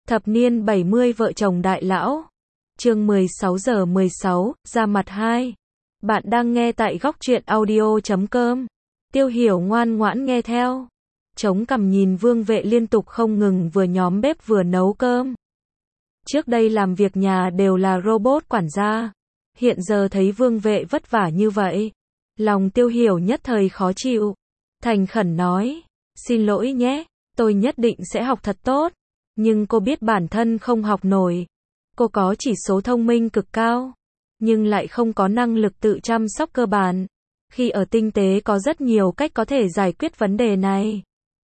Thập niên 70 vợ chồng đại lão. Chương 16:16, ra mặt 2. Bạn đang nghe tại góc truyện audio.com. Tiêu Hiểu ngoan ngoãn nghe theo. Chống cằm nhìn Vương Vệ liên tục không ngừng vừa nhóm bếp vừa nấu cơm. Trước đây làm việc nhà đều là robot quản gia. Hiện giờ thấy Vương Vệ vất vả như vậy. Lòng Tiêu Hiểu nhất thời khó chịu. Thành khẩn nói, xin lỗi nhé, tôi nhất định sẽ học thật tốt. Nhưng cô biết bản thân không học nổi. Cô có chỉ số thông minh cực cao, nhưng lại không có năng lực tự chăm sóc cơ bản. Khi ở tinh tế có rất nhiều cách có thể giải quyết vấn đề này.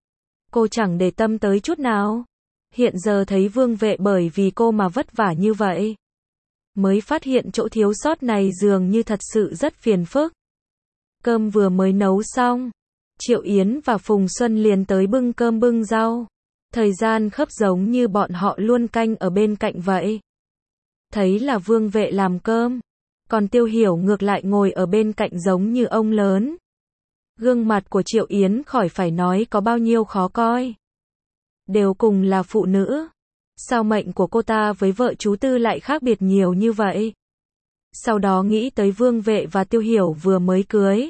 Cô chẳng để tâm tới chút nào. Hiện giờ thấy Vương Vệ bởi vì cô mà vất vả như vậy. Mới phát hiện chỗ thiếu sót này dường như thật sự rất phiền phức. Cơm vừa mới nấu xong, Triệu Yến và Phùng Xuân liền tới bưng cơm bưng rau. Thời gian khớp giống như bọn họ luôn canh ở bên cạnh vậy. Thấy là Vương Vệ làm cơm, còn Tiêu Hiểu ngược lại ngồi ở bên cạnh giống như ông lớn. Gương mặt của Triệu Yến khỏi phải nói có bao nhiêu khó coi. Đều cùng là phụ nữ. Sao mệnh của cô ta với vợ chú Tư lại khác biệt nhiều như vậy? Sau đó nghĩ tới Vương Vệ và Tiêu Hiểu vừa mới cưới.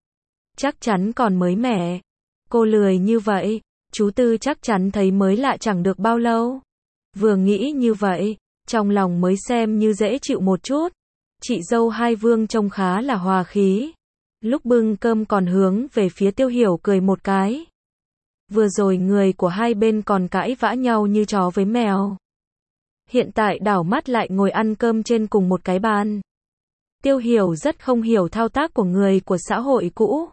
Chắc chắn còn mới mẻ. Cô lười như vậy, chú Tư chắc chắn thấy mới lạ chẳng được bao lâu. Vừa nghĩ như vậy, trong lòng mới xem như dễ chịu một chút. Chị dâu hai Vương trông khá là hòa khí. Lúc bưng cơm còn hướng về phía Tiêu Hiểu cười một cái. Vừa rồi người của hai bên còn cãi vã nhau như chó với mèo. Hiện tại đảo mắt lại ngồi ăn cơm trên cùng một cái bàn. Tiêu Hiểu rất không hiểu thao tác của người của xã hội cũ.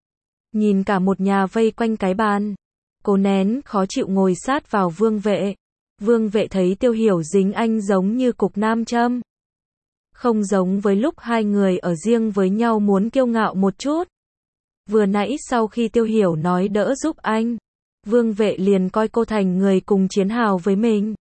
Nhìn cả một nhà vây quanh cái bàn. Cô nén khó chịu ngồi sát vào Vương Vệ. Vương Vệ thấy Tiêu Hiểu dính anh giống như cục nam châm. Không giống với lúc hai người ở riêng với nhau muốn kiêu ngạo một chút. Vừa nãy sau khi Tiêu Hiểu nói đỡ giúp anh, Vương Vệ liền coi cô thành người cùng chiến hào với mình.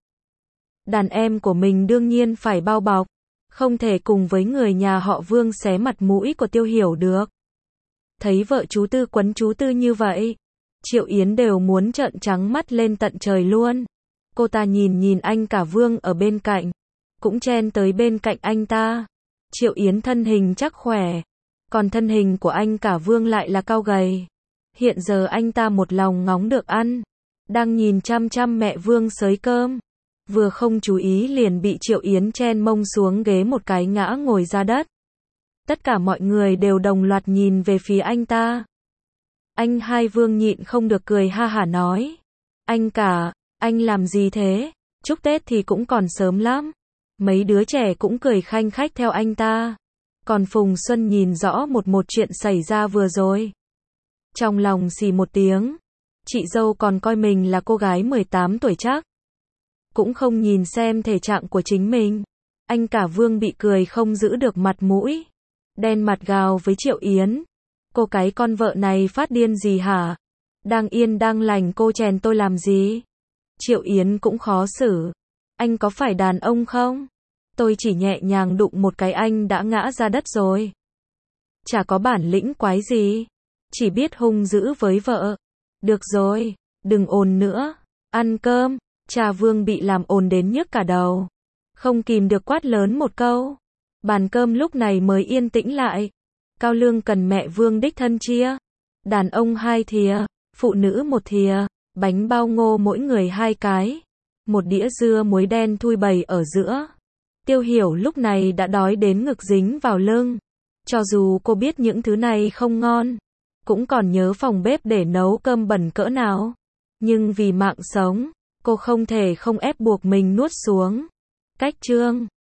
Đàn em của mình đương nhiên phải bao bọc, không thể cùng với người nhà họ Vương xé mặt mũi của Tiêu Hiểu được. Thấy vợ chú Tư quấn chú Tư như vậy, Triệu Yến đều muốn trợn trắng mắt lên tận trời luôn. Cô ta nhìn anh cả Vương ở bên cạnh, cũng chen tới bên cạnh anh ta. Triệu Yến thân hình chắc khỏe, còn thân hình của anh cả Vương lại là cao gầy. Hiện giờ anh ta một lòng ngóng được ăn, đang nhìn chăm chăm mẹ Vương xới cơm. Vừa không chú ý liền bị Triệu Yến chen mông xuống ghế một cái ngã ngồi ra đất. Tất cả mọi người đều đồng loạt nhìn về phía anh ta. Anh hai Vương nhịn không được cười ha hả nói. Anh cả, anh làm gì thế? Chúc Tết thì cũng còn sớm lắm. Mấy đứa trẻ cũng cười khanh khách theo anh ta. Còn Phùng Xuân nhìn rõ một chuyện xảy ra vừa rồi. Trong lòng xì một tiếng. Chị dâu còn coi mình là cô gái 18 tuổi chắc. Cũng không nhìn xem thể trạng của chính mình. Anh cả Vương bị cười không giữ được mặt mũi. Đen mặt gào với Triệu Yến. Cô cái con vợ này phát điên gì hả? Đang yên đang lành cô chèn tôi làm gì? Triệu Yến cũng khó xử. Anh có phải đàn ông không? Tôi chỉ nhẹ nhàng đụng một cái anh đã ngã ra đất rồi. Chả có bản lĩnh quái gì. Chỉ biết hung dữ với vợ. Được rồi, đừng ồn nữa. Ăn cơm. Cha Vương bị làm ồn đến nhức cả đầu. Không kìm được quát lớn một câu. Bàn cơm lúc này mới yên tĩnh lại. Cao lương cần mẹ Vương đích thân chia. Đàn ông 2 thìa, phụ nữ 1 thìa, bánh bao ngô mỗi người 2 cái. Một đĩa dưa muối đen thui bày ở giữa. Tiêu Hiểu lúc này đã đói đến ngực dính vào lưng. Cho dù cô biết những thứ này không ngon, cũng còn nhớ phòng bếp để nấu cơm bẩn cỡ nào. Nhưng vì mạng sống, cô không thể không ép buộc mình nuốt xuống. Cách chương